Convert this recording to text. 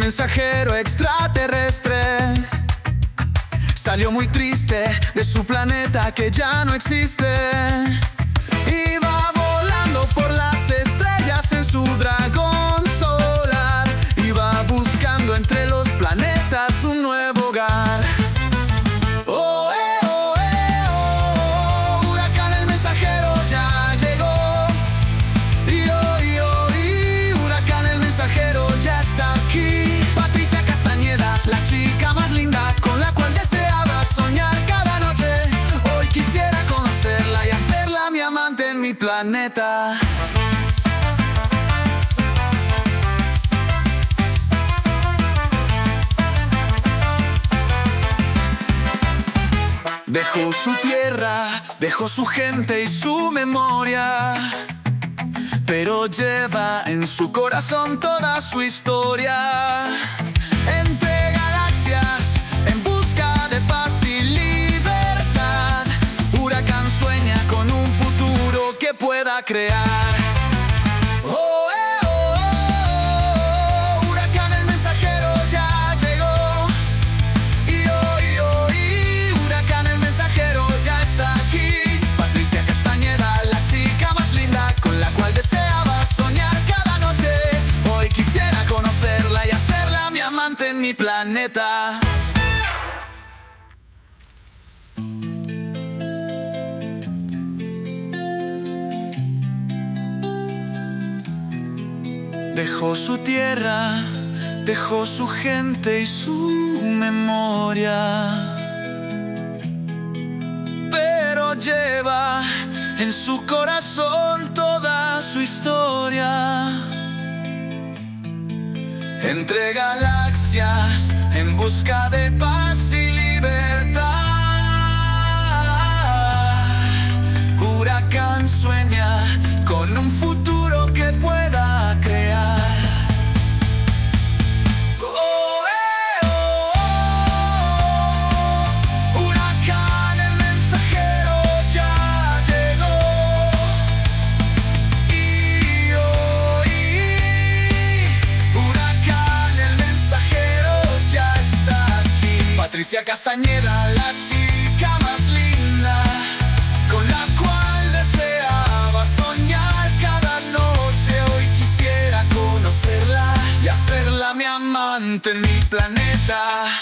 mensajero extraterrestre salió muy triste de su planeta que ya no existe. Iba volando por las estrellas en su dragón solar. Iba buscando entre los planetas un nuevo hogar. Oh, oh, oh, huracán el mensajero ya llegó. Huracán el mensajero ya está aquí. Patricia Castañeda, la chica más linda con la cual deseaba soñar cada noche. Hoy quisiera conocerla y hacerla mi amante en mi planeta. Dejó su tierra, dejó su gente y su memoria, pero lleva en su corazón toda su historia. Entre galaxias, en busca de paz y libertad, Huracán sueña con un futuro que pueda crear. Oh, Huracán el mensajero ya llegó. Huracán el mensajero ya está aquí. Patricia Castañeda, la chica más linda con la cual deseaba soñar cada noche. Hoy quisiera conocerla y hacerla mi amante en mi planeta. Dejó su tierra, dejó su gente y su memoria, pero lleva en su corazón toda su historia. Entre galaxias, en busca de paz y libertad, Huracán sueña con un futuro que pueda crear. Huracán el mensajero ya llegó. Huracán el mensajero ya está aquí. Patricia Castañeda, la chica más linda con la cual deseaba soñar cada noche. Hoy quisiera conocerla y hacerla mi amante en mi planeta.